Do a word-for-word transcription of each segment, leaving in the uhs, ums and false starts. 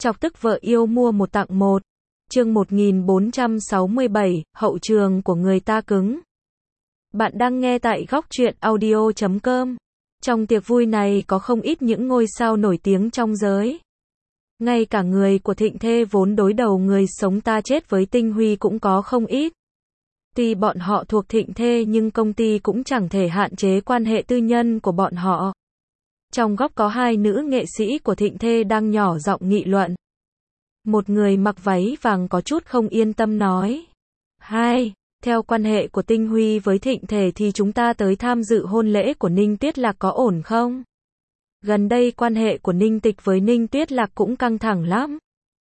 Chọc tức vợ yêu mua một tặng một. Chương một nghìn bốn trăm sáu mươi bảy, hậu trường của người ta cứng. Bạn đang nghe tại góc truyện audio chấm com. Trong tiệc vui này có không ít những ngôi sao nổi tiếng trong giới. Ngay cả người của Thịnh Thê vốn đối đầu người sống ta chết với Tinh Huy cũng có không ít. Tuy bọn họ thuộc Thịnh Thê nhưng công ty cũng chẳng thể hạn chế quan hệ tư nhân của bọn họ. Trong góc có hai nữ nghệ sĩ của Thịnh Thê đang nhỏ giọng nghị luận. Một người mặc váy vàng có chút không yên tâm nói. Hai, theo quan hệ của Tinh Huy với Thịnh Thê thì chúng ta tới tham dự hôn lễ của Ninh Tuyết Lạc có ổn không? Gần đây quan hệ của Ninh Tịch với Ninh Tuyết Lạc cũng căng thẳng lắm.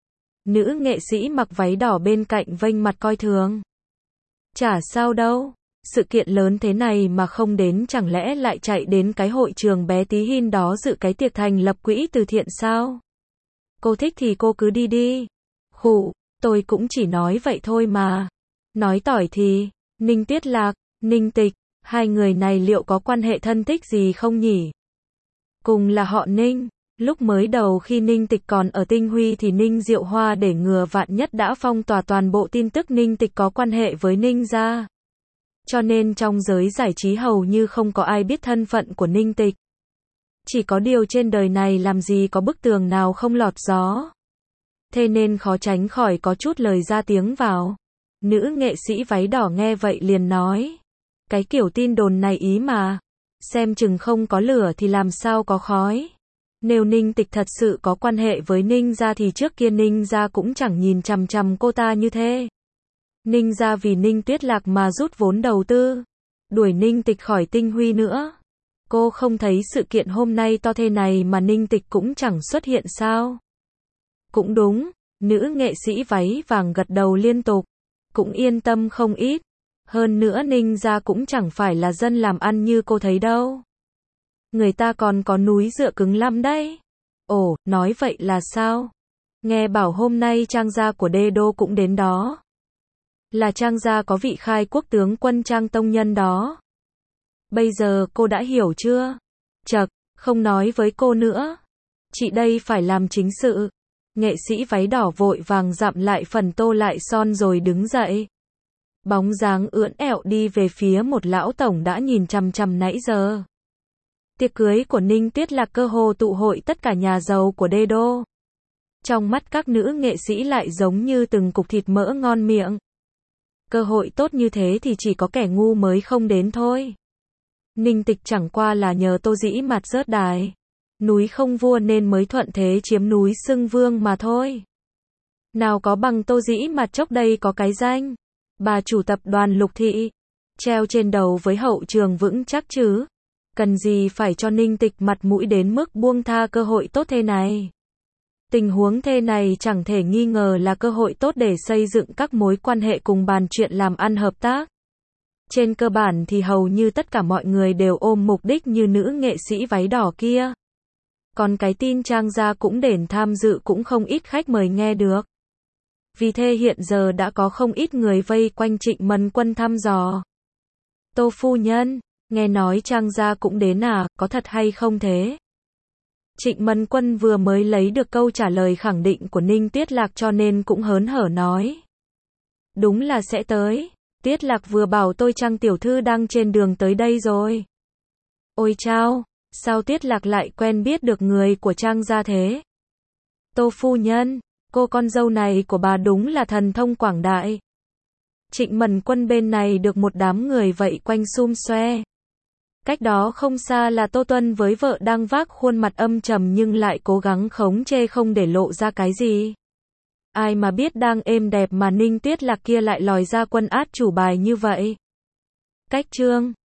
Nữ nghệ sĩ mặc váy đỏ bên cạnh vênh mặt coi thường. Chả sao đâu, sự kiện lớn thế này mà không đến chẳng lẽ lại chạy đến cái hội trường bé tí hin đó dự cái tiệc thành lập quỹ từ thiện sao? Cô thích thì cô cứ đi đi. Khụ, tôi cũng chỉ nói vậy thôi mà. Nói tỏi thì, Ninh Tuyết Lạc, Ninh Tịch, hai người này liệu có quan hệ thân thích gì không nhỉ? Cùng là họ Ninh, lúc mới đầu khi Ninh Tịch còn ở Tinh Huy thì Ninh Diệu Hoa để ngừa vạn nhất đã phong tỏa toàn bộ tin tức Ninh Tịch có quan hệ với Ninh gia. Cho nên trong giới giải trí hầu như không có ai biết thân phận của Ninh Tịch. Chỉ có điều trên đời này làm gì có bức tường nào không lọt gió. Thế nên khó tránh khỏi có chút lời ra tiếng vào. Nữ nghệ sĩ váy đỏ nghe vậy liền nói. Cái kiểu tin đồn này ý mà. Xem chừng không có lửa thì làm sao có khói. Nếu Ninh Tịch thật sự có quan hệ với Ninh gia thì trước kia Ninh gia cũng chẳng nhìn chằm chằm cô ta như thế. Ninh gia vì Ninh Tuyết Lạc mà rút vốn đầu tư. Đuổi Ninh Tịch khỏi Tinh Huy nữa. Cô không thấy sự kiện hôm nay to thế này mà Ninh Tịch cũng chẳng xuất hiện sao? Cũng đúng, nữ nghệ sĩ váy vàng gật đầu liên tục. Cũng yên tâm không ít. Hơn nữa Ninh gia cũng chẳng phải là dân làm ăn như cô thấy đâu. Người ta còn có núi dựa cứng lắm đấy. Ồ, nói vậy là sao? Nghe bảo hôm nay Trang gia của Đê Đô cũng đến đó. Là Trang gia có vị khai quốc tướng quân Trang Tông Nhân đó. Bây giờ cô đã hiểu chưa? Chậc, không nói với cô nữa. Chị đây phải làm chính sự. Nghệ sĩ váy đỏ vội vàng dặm lại phần tô lại son rồi đứng dậy. Bóng dáng ưỡn ẹo đi về phía một lão tổng đã nhìn chằm chằm nãy giờ. Tiệc cưới của Ninh Tuyết Lạc cơ hồ tụ hội tất cả nhà giàu của Đê Đô. Trong mắt các nữ nghệ sĩ lại giống như từng cục thịt mỡ ngon miệng. Cơ hội tốt như thế thì chỉ có kẻ ngu mới không đến thôi. Ninh Tịch chẳng qua là nhờ Tô Dĩ Mạt rớt đài. Núi không vua nên mới thuận thế chiếm núi xưng vương mà thôi. Nào có bằng Tô Dĩ Mạt chốc đây có cái danh. Bà chủ tập đoàn Lục Thị. Treo trên đầu với hậu trường vững chắc chứ. Cần gì phải cho Ninh Tịch mặt mũi đến mức buông tha cơ hội tốt thế này. Tình huống thế này chẳng thể nghi ngờ là cơ hội tốt để xây dựng các mối quan hệ cùng bàn chuyện làm ăn hợp tác. Trên cơ bản thì hầu như tất cả mọi người đều ôm mục đích như nữ nghệ sĩ váy đỏ kia. Còn cái tin Trang gia cũng đến tham dự cũng không ít khách mời nghe được. Vì thế hiện giờ đã có không ít người vây quanh Trịnh Mân Quân thăm dò. Tô phu nhân, nghe nói Trang gia cũng đến à, có thật hay không thế? Trịnh Mân Quân vừa mới lấy được câu trả lời khẳng định của Ninh Tuyết Lạc cho nên cũng hớn hở nói. Đúng là sẽ tới. Tuyết Lạc vừa bảo tôi Trang tiểu thư đang trên đường tới đây rồi. Ôi chao, sao Tuyết Lạc lại quen biết được người của Trang gia thế? Tô phu nhân, cô con dâu này của bà đúng là thần thông quảng đại. Trịnh Mân Quân bên này được một đám người vậy quanh sum xoe. Cách đó không xa là Tô Tuân với vợ đang vác khuôn mặt âm trầm nhưng lại cố gắng khống chế không để lộ ra cái gì. Ai mà biết đang êm đẹp mà Ninh Tuyết Lạc kia lại lòi ra quân át chủ bài như vậy. Cách trương,